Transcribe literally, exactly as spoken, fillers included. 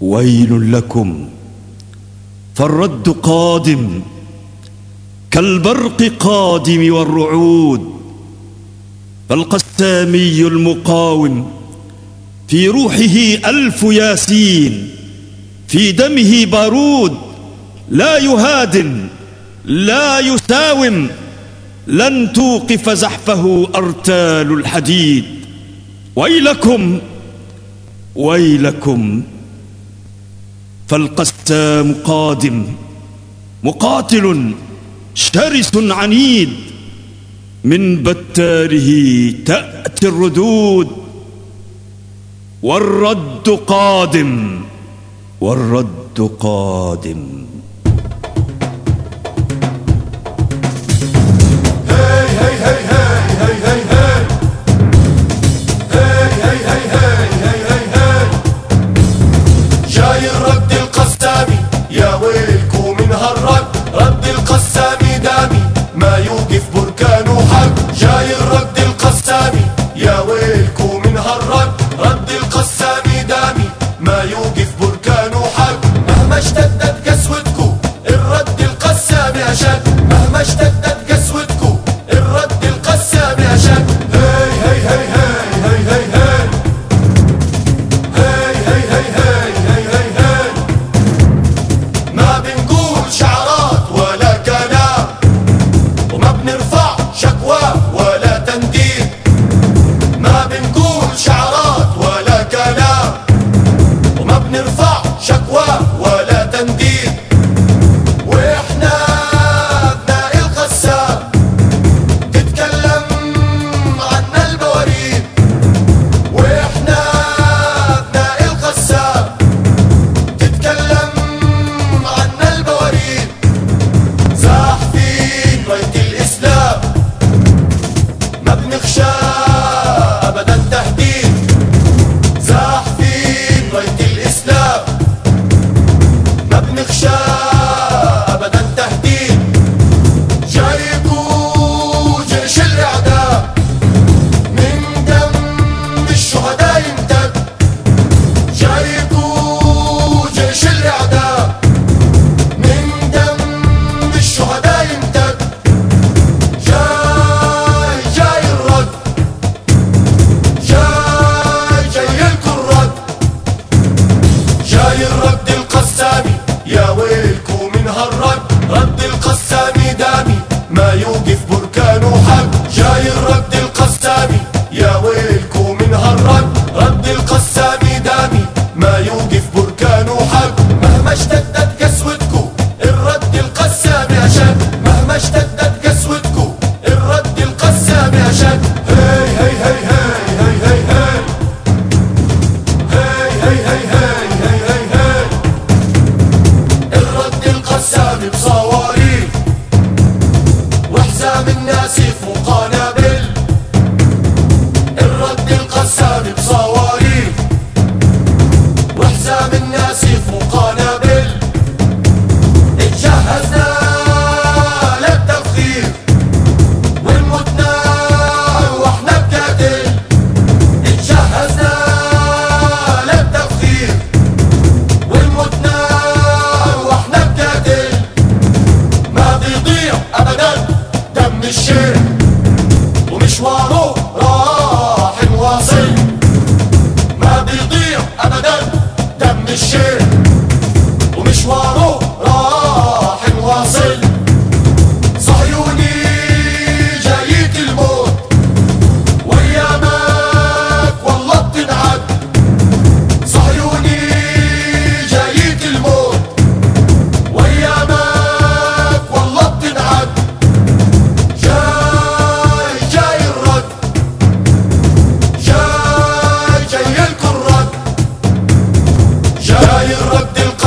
ويل لكم فالرد قادم كالبرق قادم والرعود. فالقسامي المقاوم في روحه ألف ياسين، في دمه بارود، لا يهادن لا يساوم، لن توقف زحفه أرتال الحديد. ويلكم ويلكم فالقسام قادم مقاتل شرس عنيد، من بتاره تأتي الردود. والرد قادم والرد قادم. جاي الرد القسامي يا ويلكو من هالرد، رد القسامي دامي ما يوقف بركانه حق. جاي الرد القسامي يا ويلكو من هالرد، رد القسامي دامي ما يوقف بركانه حق. مهما اشتدت قسوتكو الرد القسامي أشد، مهما اشتدت قسوتكو الرد القسامي أشد. هي هي هي هي هي هي هي هي هي هي هي. ما بنقول شعارات ولا كلام، وما بنرفع شكوى ولا تنديد. ما بنقول شعارات ولا كلام، وما بنرفع شكوى ولا تنديد. واحنا ابناء القسام تتكلم عنا البواريد. واحنا ابناء القسام تتكلم عنا البواريد. زاحفين راية الإسلام ما بنخشى أبدا تهديد. زاحفين راية الإسلام ما بنخشى أبدا تهديد. جايكو جيش الإعداء من دم الشهداء يمتد. جايكو جيش الإعداء من دم الشهداء يمتد. جاي جاي الرد، جاي جاي لكم الرد. جاي الرد القسامي يا ويلكو من هالرد، رد القسامي دامي ما يوقف بركانه حق. جاي الرد القسامي يا ويلكو من هالرد، رد القسامي دامي ما يوقف بركانه حق. مهما اشتدت قسوتكو الرد القسامي أشد، مهما اشتدت قسوتكو الرد القسامي أشد. هي هي هي هي هي هي هي هي هي هي هي هي. الرد القسامي بصواريخ وحزام الناسف وقنابل. الرد القسامي بصواريخ وحزام الناسف وقنابل. اتجهزنا للتفخير ونموتنا واحنا بقاتل. اتجهزنا للتفخير ونموتنا واحنا بقاتل. ما بيضيع ابدا دم الشيخ ومشواره راح نواصل. ما بيضيع ابدا دم الشيخ ومشواره